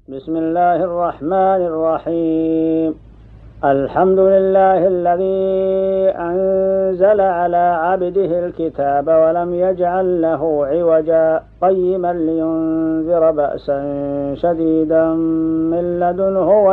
بسم الله الرحمن الرحيم. الحمد لله الذي أنزل على عبده الكتاب ولم يجعل له عوجا قيما لينذر بأسا شديدا من لدنه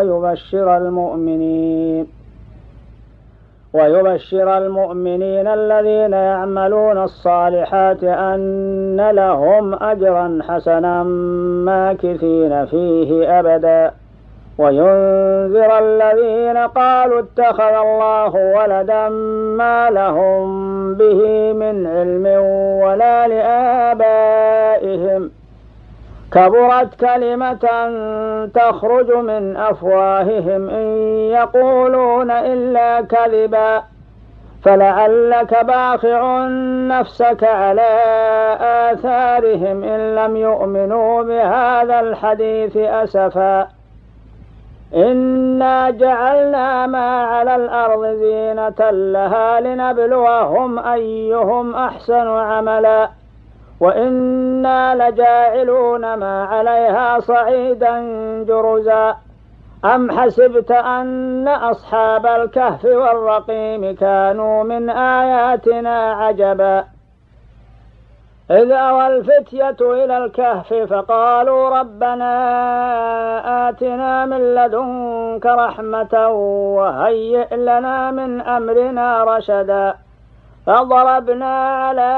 ويبشر المؤمنين الذين يعملون الصالحات أن لهم أجرا حسنا ماكثين فيه أبدا وينذر الذين قالوا اتخذ الله ولدا ما لهم به من علم ولا لآبائهم كبرت كلمة تخرج من أفواههم إن يقولون إلا كذبا فلعلك باخع نفسك على آثارهم إن لم يؤمنوا بهذا الحديث أسفا إنا جعلنا ما على الأرض زينة لها لنبلوهم أيهم أحسن عملا وإنا لجاعلون ما عليها صعيدا جرزا أم حسبت أن أصحاب الكهف والرقيم كانوا من آياتنا عجبا إذ أوى الفتية إلى الكهف فقالوا ربنا آتنا من لدنك رحمة وهيئ لنا من أمرنا رشدا فضربنا على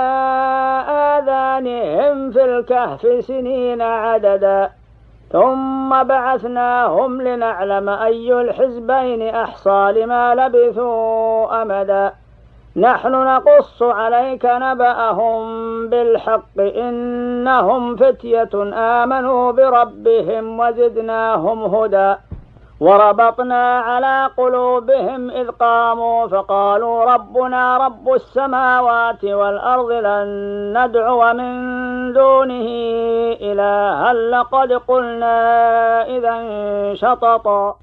آذانهم في الكهف سنين عددا ثم بعثناهم لنعلم أي الحزبين أحصى لما لبثوا أمدا نحن نقص عليك نبأهم بالحق إنهم فتية آمنوا بربهم وزدناهم هدى وربطنا على قلوبهم إذ قاموا فقالوا ربنا رب السماوات والأرض لن ندعو من دونه إلها لقد قلنا إذا شططا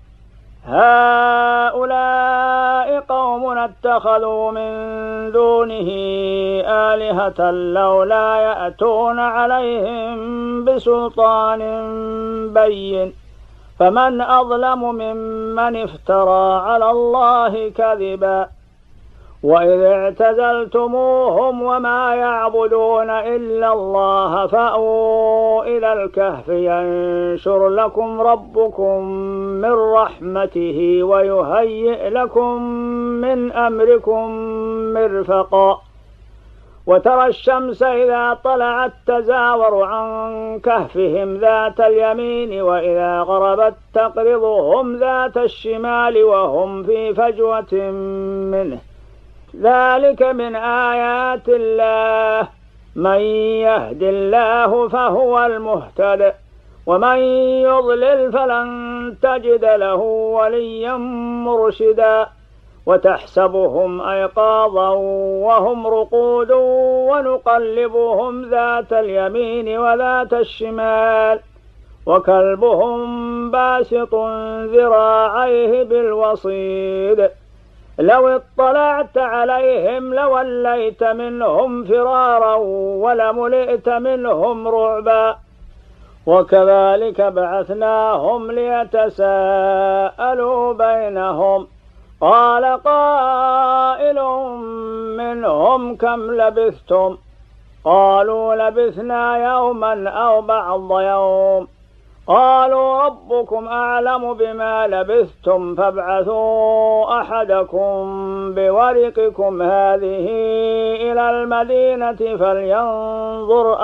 هؤلاء قوم اتخذوا من دونه آلهة لولا يأتون عليهم بسلطان بين فمن أظلم ممن افترى على الله كذبا وإذ اعتزلتموهم وما يعبدون إلا الله فأووا إلى الكهف ينشر لكم ربكم من رحمته ويهيئ لكم من أمركم مرفقا وترى الشمس إذا طلعت تزاور عن كهفهم ذات اليمين وإذا غربت تقرضهم ذات الشمال وهم في فجوة منه ذلك من آيات الله من يهد الله فهو المهتد ومن يضلل فلن تجد له وليا مرشدا وتحسبهم أيقاظا وهم رقود ونقلبهم ذات اليمين وذات الشمال وكلبهم باسط ذراعيه بالوصيد لو اطلعت عليهم لوليت منهم فرارا ولملئت منهم رعبا وكذلك بعثناهم ليتساءلوا بينهم قال قائل منهم كم لبثتم قالوا لبثنا يوما أو بعض يوم قالوا ربكم أعلم بما لبثتم فابعثوا أحدكم بورقكم هذه إلى المدينة فلينظر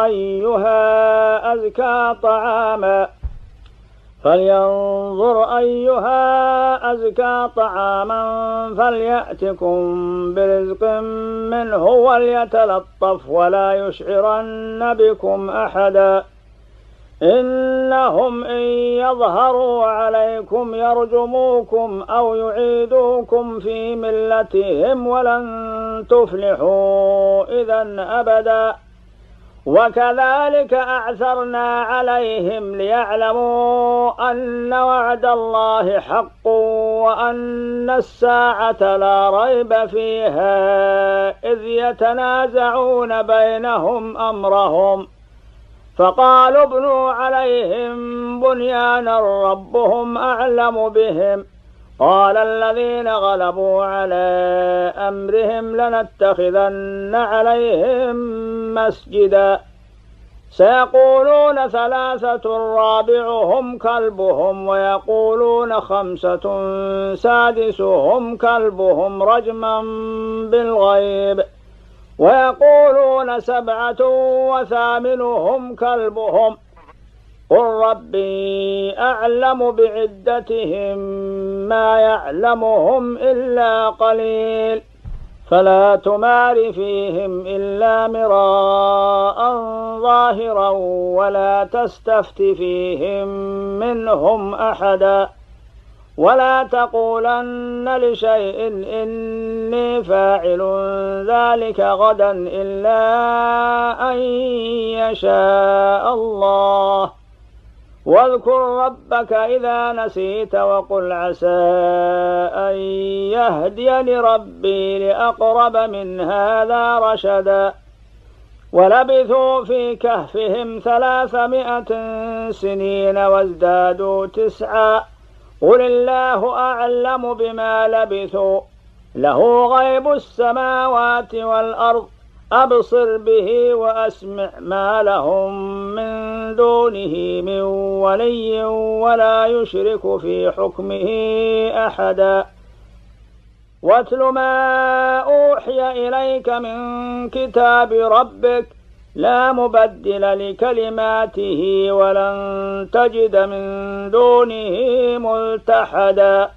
أيها أزكى طعاما فليأتكم برزق منه وليتلطف ولا يشعرن بكم أحدا إنهم إن يظهروا عليكم يرجموكم أو يعيدوكم في ملتهم ولن تفلحوا إذا أبدا وكذلك أعثرنا عليهم ليعلموا أن وعد الله حق وأن الساعة لا ريب فيها إذ يتنازعون بينهم أمرهم فقالوا ابنوا عليهم بنيانا ربهم أعلم بهم قال الذين غلبوا على أمرهم لنتخذن عليهم مسجدا سيقولون ثلاثة رابعهم كلبهم ويقولون خمسة سادسهم كلبهم رجما بالغيب ويقولون سبعة وثامنهم كلبهم قل ربي أعلم بعدتهم ما يعلمهم إلا قليل فلا تمار فيهم إلا مراء ظاهرا ولا تستفت فيهم منهم أحدا ولا تقولن لشيء إني فاعل ذلك غدا إلا أن يشاء الله واذكر ربك إذا نسيت وقل عسى أن يهديني ربي لأقرب من هذا رشدا ولبثوا في كهفهم 300 سنين وازدادوا 9 قل الله أعلم بما لبثوا له غيب السماوات والأرض أبصر به وأسمع ما لهم من دونه من ولي ولا يشرك في حكمه أحدا واتل ما أوحي إليك من كتاب ربك لا مبدل لكلماته ولن تجد من دونه ملتحدا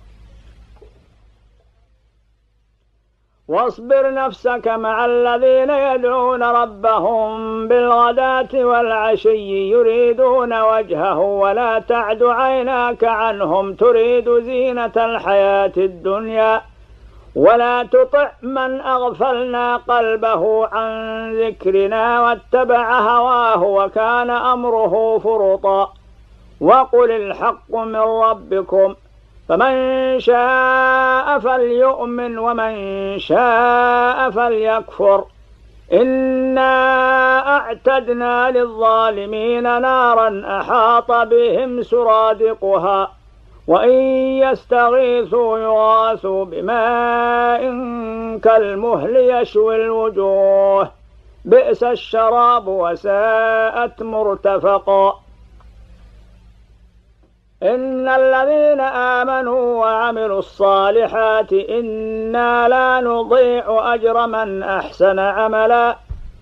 واصبر نفسك مع الذين يدعون ربهم بالغداة والعشي يريدون وجهه ولا تعد عيناك عنهم تريد زينة الحياة الدنيا ولا تطع من أغفلنا قلبه عن ذكرنا واتبع هواه وكان أمره فرطا وقل الحق من ربكم فمن شاء فليؤمن ومن شاء فليكفر إنا أعتدنا للظالمين نارا أحاط بهم سرادقها وإن يستغيثوا يغاثوا بماء كالمهل يشوي الوجوه بئس الشراب وساءت مرتفقا إن الذين آمنوا وعملوا الصالحات إنا لا نضيع أجر من أحسن عملا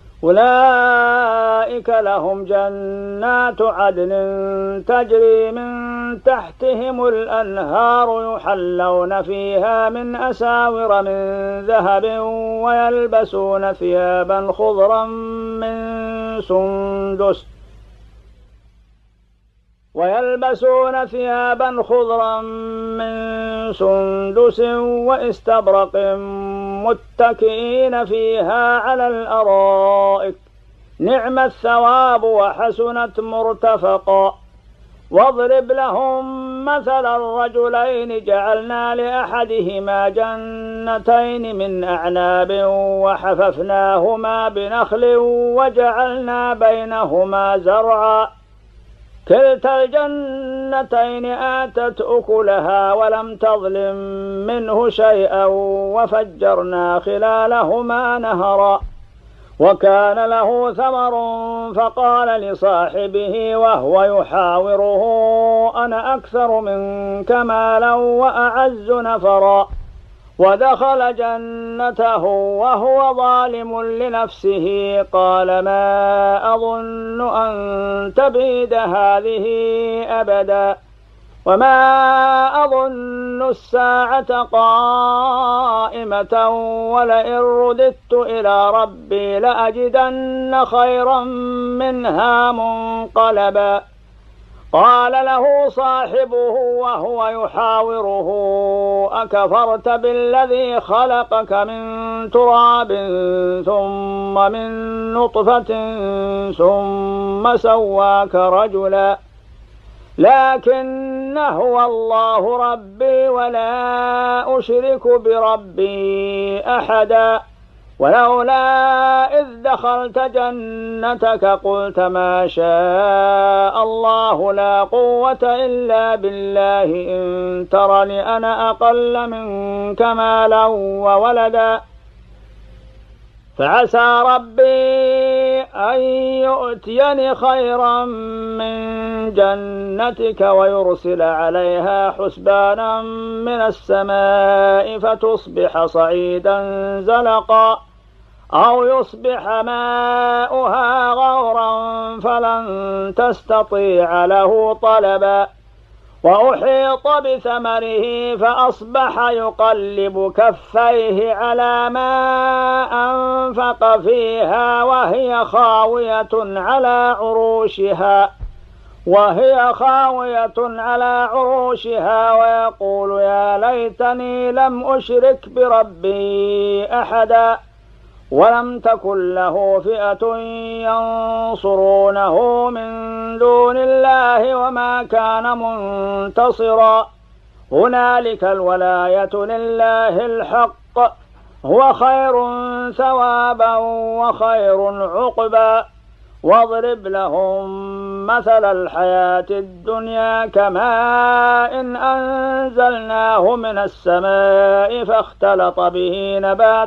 أولئك لهم جنات عدن تجري من تحتهم الأنهار يحلون فيها من أساور من ذهب ويلبسون ثيابا خضرا من سندس واستبرق متكئين فيها على الأرائك نعم الثواب وحسنت مرتفقا واضرب لهم مثل الرجلين جعلنا لأحدهما جنتين من أعناب وحففناهما بنخل وجعلنا بينهما زرعا كلتا الجنتين آتت أكلها ولم تظلم منه شيئا وفجرنا خلالهما نهرا وكان له ثمر فقال لصاحبه وهو يحاوره أنا أكثر منك مالا وأعز نفرا ودخل جنته وهو ظالم لنفسه قال ما أظن أن تبيد هذه أبدا وما أظن الساعة قائمة ولئن رددت إلى ربي لأجدن خيرا منها منقلبا قال له صاحبه وهو يحاوره أكفرت بالذي خلقك من تراب ثم من نطفة ثم سواك رجلا لكن هو الله ربي ولا أشرك بربي أحدا ولولا إذ دخلت جنتك قلت ما شاء الله لا قوة إلا بالله إن ترني أنا أقل منك مالا وولدا فعسى ربي أن يؤتيني خيرا من جنتك ويرسل عليها حسبانا من السماء فتصبح صعيدا زلقا أو يصبح ماؤها غورا فلن تستطيع له طلبا وأحيط بثمره فأصبح يقلب كفيه على ما أنفق فيها وهي خاوية على عروشها ويقول يا ليتني لم أشرك بربي أحدا ولم تكن له فئة ينصرونه من دون الله وما كان منتصرا هنالك الولاية لله الحق هو خير ثوابا وخير عقبا واضرب لهم مثل الحياة الدنيا كماء إن أنزلناه من السماء فاختلط به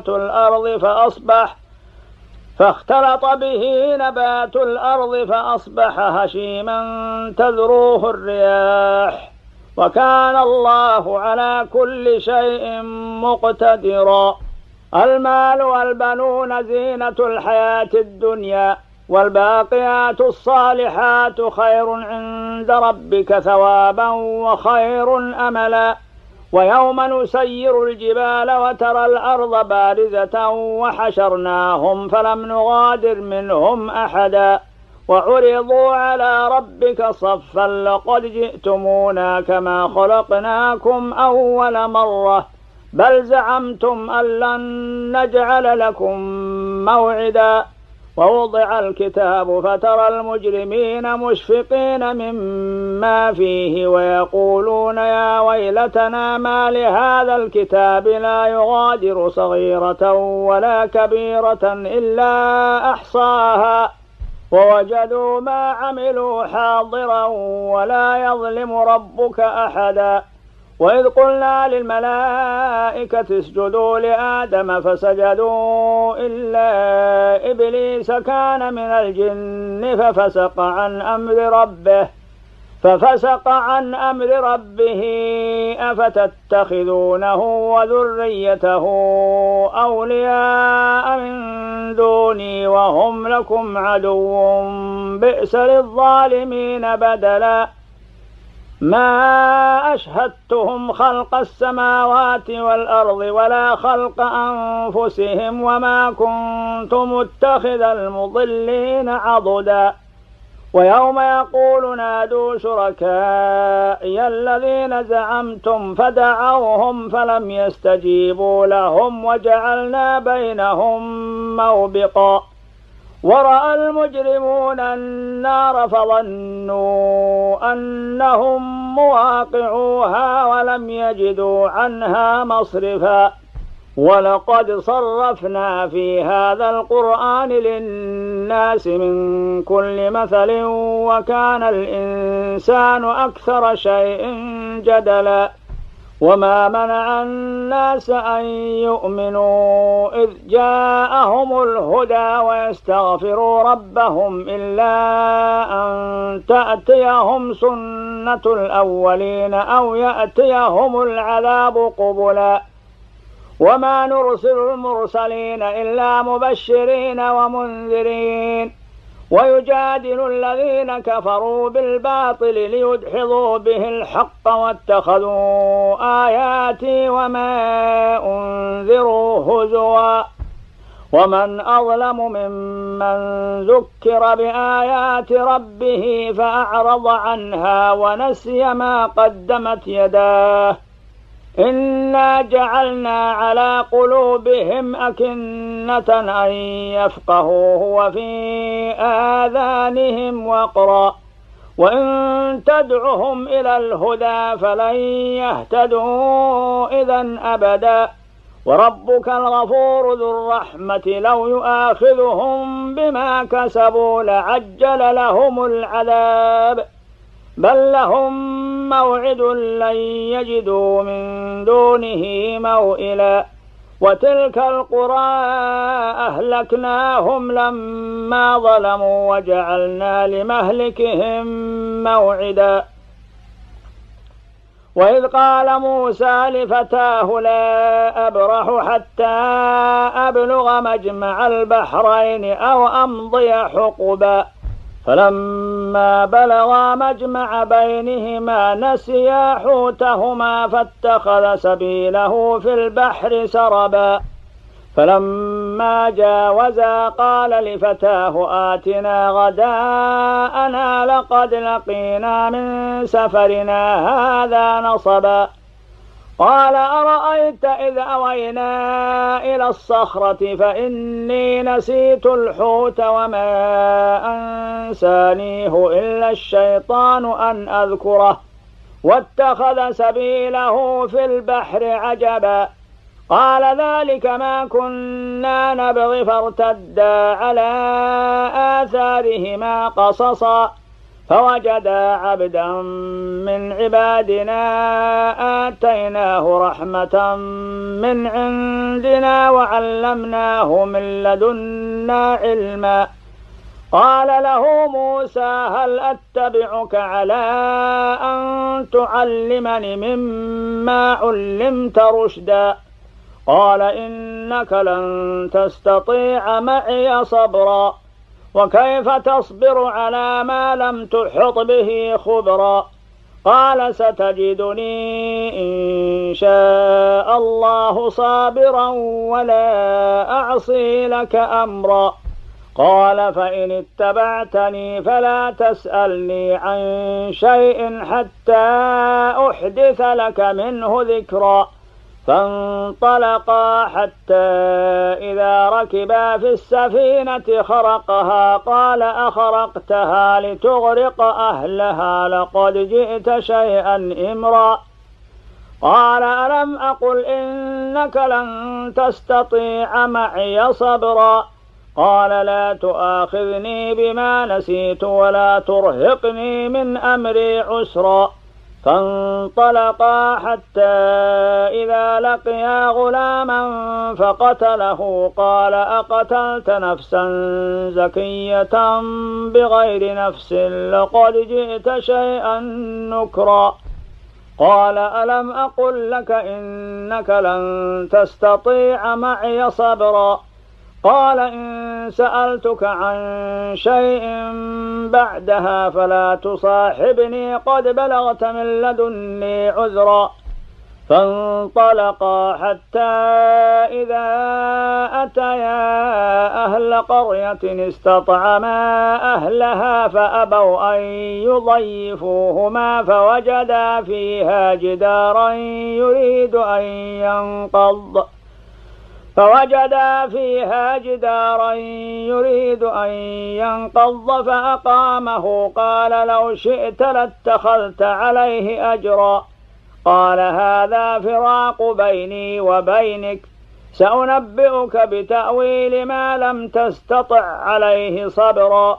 نبات الأرض فأصبح هشيما تذروه الرياح وكان الله على كل شيء مقتدرا المال والبنون زينة الحياة الدنيا والباقيات الصالحات خير عند ربك ثوابا وخير أملا ويوم نسير الجبال وترى الأرض بارزة وحشرناهم فلم نغادر منهم أحدا وعرضوا على ربك صفا لقد جئتمونا كما خلقناكم أول مرة بل زعمتم أن لن نجعل لكم موعدا ووضع الكتاب فترى المجرمين مشفقين مما فيه ويقولون يا ويلتنا ما لهذا الكتاب لا يغادر صغيرة ولا كبيرة إلا أحصاها ووجدوا ما عملوا حاضرا ولا يظلم ربك أحدا وإذ قلنا للملائكة اسجدوا لآدم فسجدوا إلا إبليس كان من الجن ففسق عن أمر ربه أفتتخذونه وذريته أولياء من دوني وهم لكم عدو بئس للظالمين بدلا ما أشهدتهم خلق السماوات والأرض ولا خلق أنفسهم وما كنت متخذ المضلين عضدا ويوم يقول نادوا شركائي الذين زعمتم فدعوهم فلم يستجيبوا لهم وجعلنا بينهم موبقا ورأى المجرمون النار فظنوا أنهم مواقعوها ولم يجدوا عنها مصرفا ولقد صرفنا في هذا القرآن للناس من كل مثل وكان الإنسان أكثر شيء جدلا وما منع الناس أن يؤمنوا إذ جاءهم الهدى ويستغفروا ربهم إلا أن تأتيهم سنة الأولين أو يأتيهم العذاب قبلا وما نرسل المرسلين إلا مبشرين ومنذرين ويجادل الذين كفروا بالباطل ليدحضوا به الحق واتخذوا آياتي وما أنذروا هزوا ومن أظلم ممن ذكر بآيات ربه فأعرض عنها ونسي ما قدمت يداه إنا جعلنا على قلوبهم أكنة أن يفقهوه وفي آذانهم وقرا وإن تدعهم إلى الهدى فلن يهتدوا إذا أبدا وربك الغفور ذو الرحمة لو يؤاخذهم بما كسبوا لعجل لهم العذاب بل لهم موعد لن يجدوا من دونه موئلا وتلك القرى أهلكناهم لما ظلموا وجعلنا لمهلكهم موعدا وإذ قال موسى لفتاه لا أبرح حتى أبلغ مجمع البحرين أو أمضي حقبا فلما بلغا مجمع بينهما نسيا حوتهما فاتخذ سبيله في البحر سربا فلما جاوزا قال لفتاه آتنا غداءنا لقد لقينا من سفرنا هذا نصبا قال أرأيت إذ أوينا إلى الصخرة فإني نسيت الحوت وما أنسانيه إلا الشيطان أن أذكره واتخذ سبيله في البحر عجبا قال ذلك ما كنا نبغي فارتدا على آثارهما قصصا فوجدا عبدا من عبادنا آتيناه رحمة من عندنا وعلمناه من لدنا علما قال له موسى هل أتبعك على أن تعلمني مما علمت رشدا قال إنك لن تستطيع معي صبرا وكيف تصبر على ما لم تحط به خبرا قال ستجدني إن شاء الله صابرا ولا أعصي لك أمرا قال فإن اتبعتني فلا تسألني عن شيء حتى أحدث لك منه ذكرا فانطلقا حتى إذا ركبا في السفينة خرقها قال أخرقتها لتغرق أهلها لقد جئت شيئا إمرا قال ألم أقل إنك لن تستطيع معي صبرا قال لا تؤاخذني بما نسيت ولا ترهقني من أمري عسرا فانطلقا حتى إذا لقيا غلاما فقتله قال أقتلت نفسا زكية بغير نفس لقد جئت شيئا نكرا قال ألم أقل لك إنك لن تستطيع معي صبرا قال إن سألتك عن شيء بعدها فلا تصاحبني قد بلغت من لدني عذرا فانطلقا حتى إذا أتيا أهل قرية استطعما أهلها فأبوا أن يضيفوهما فوجدا فيها جدارا يريد أن ينقض فأقامه قال لو شئت لاتخذت عليه أجرا قال هذا فراق بيني وبينك سأنبئك بتأويل ما لم تستطع عليه صبرا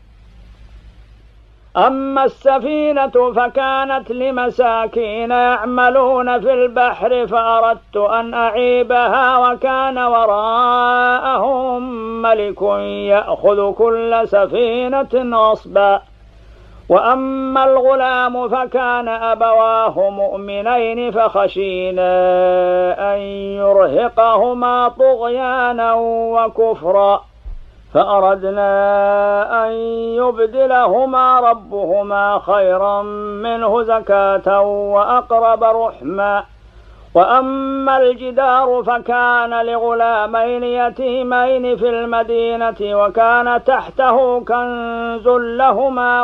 أما السفينة فكانت لمساكين يعملون في البحر فأردت أن أعيبها وكان وراءهم ملك يأخذ كل سفينة غصبا وأما الغلام فكان أبواه مؤمنين فخشينا أن يرهقهما طغيانا وكفرا فأردنا أن يبدلهما ربهما خيرا منه زكاة وأقرب رحما وأما الجدار فكان لغلامين يتيمين في المدينة وكان تحته كنز لهما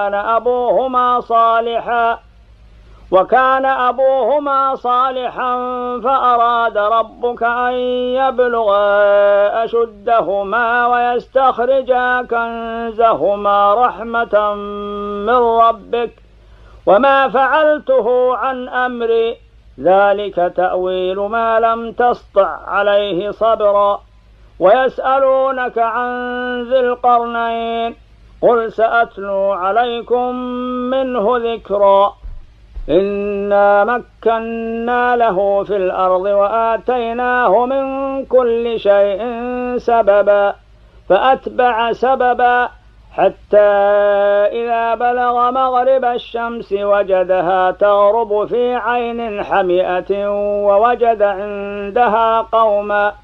وكان أبوهما صالحا فأراد ربك أن يبلغا أشدهما ويستخرجا كنزهما رحمة من ربك وما فعلته عن أمري ذلك تأويل ما لم تسطع عليه صبرا ويسألونك عن ذي القرنين قل سأتلو عليكم منه ذكرا إنا مكنا له في الأرض وآتيناه من كل شيء سببا فأتبع سببا حتى إذا بلغ مغرب الشمس وجدها تغرب في عين حمئة ووجد عندها قوما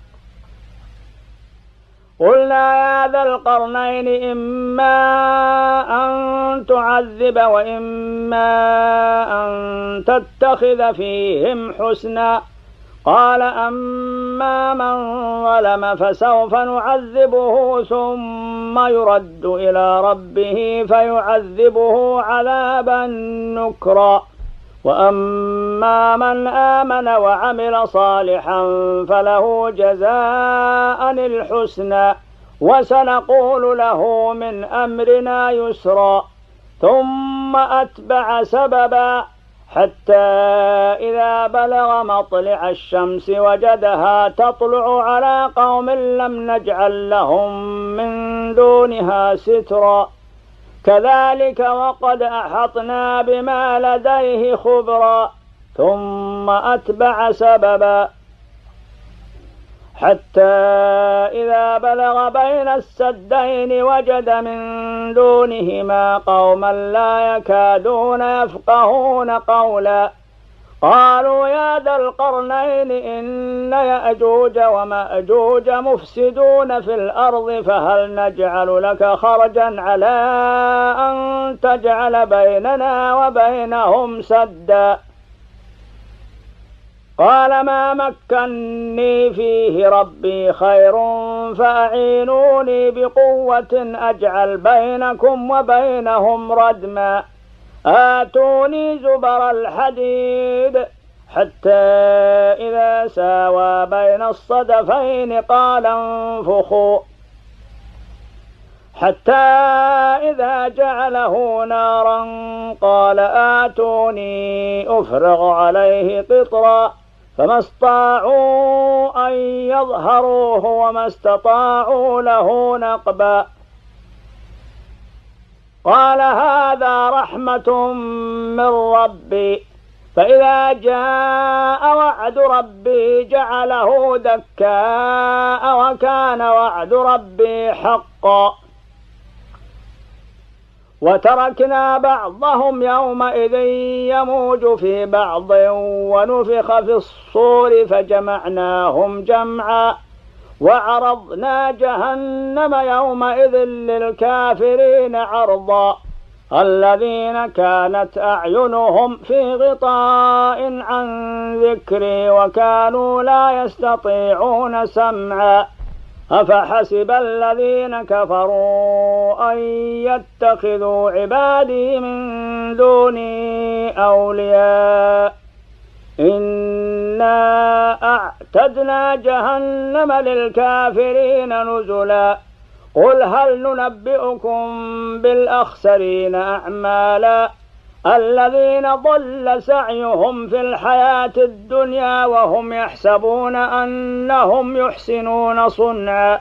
قلنا يا ذا القرنين إما أن تعذب وإما أن تتخذ فيهم حسنا قال أما من ظلم فسوف نعذبه ثم يرد إلى ربه فيعذبه عذابا نكرا وأما من آمن وعمل صالحا فله جزاء الحسنى وسنقول له من أمرنا يسرا ثم أتبع سببا حتى إذا بلغ مطلع الشمس وجدها تطلع على قوم لم نجعل لهم من دونها سترا كذلك وقد أحطنا بما لديه خبرا ثم أتبع سببا حتى إذا بلغ بين السدين وجد من دونهما قوما لا يكادون يفقهون قولا قالوا يا ذا القرنين إن يأجوج ومأجوج مفسدون في الأرض فهل نجعل لك خرجا على أن تجعل بيننا وبينهم سدا قال ما مكني فيه ربي خير فأعينوني بقوة أجعل بينكم وبينهم ردما آتوني زبر الحديد حتى إذا ساوى بين الصدفين قال انفخوا حتى إذا جعله نارا قال آتوني أفرغ عليه قطرا فما استطاعوا أن يظهروه وما استطاعوا له نقبا قال هذا رحمة من ربي فإذا جاء وعد ربي جعله دكاء وكان وعد ربي حقا وتركنا بعضهم يومئذ يموج في بعض ونفخ في الصور فجمعناهم جمعا وعرضنا جهنم يومئذ للكافرين عرضا الذين كانت أعينهم في غطاء عن ذكري وكانوا لا يستطيعون سمعا أفحسب الذين كفروا أن يتخذوا عبادي من دوني أولياء إنا أعتدنا جهنم للكافرين نزلا قل هل ننبئكم بالأخسرين أعمالا الذين ضل سعيهم في الحياة الدنيا وهم يحسبون أنهم يحسنون صنعا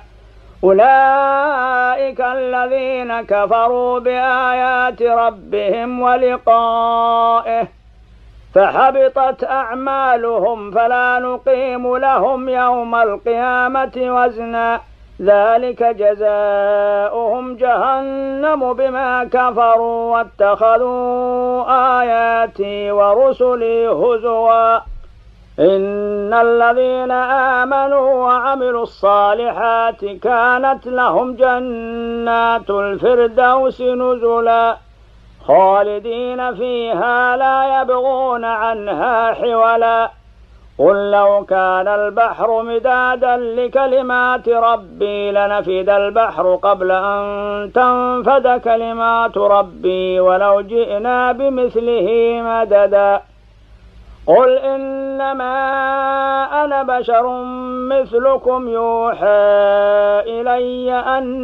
أولئك الذين كفروا بآيات ربهم ولقائه فحبطت أعمالهم فلا نقيم لهم يوم القيامة وزنا ذلك جزاؤهم جهنم بما كفروا واتخذوا آياتي ورسلي هزوا إن الذين آمنوا وعملوا الصالحات كانت لهم جنات الفردوس نزلا خالدين فيها لا يبغون عنها حولا قل لو كان البحر مدادا لكلمات ربي لنفد البحر قبل أن تنفد كلمات ربي ولو جئنا بمثله مددا قل إنما أنا بشر مثلكم يوحى إلي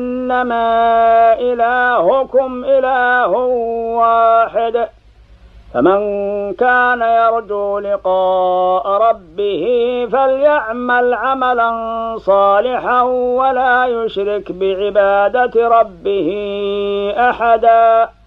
أنما إلهكم إله واحد فمن كان يرجو لقاء ربه فليعمل عملا صالحا ولا يشرك بعبادة ربه أحدا.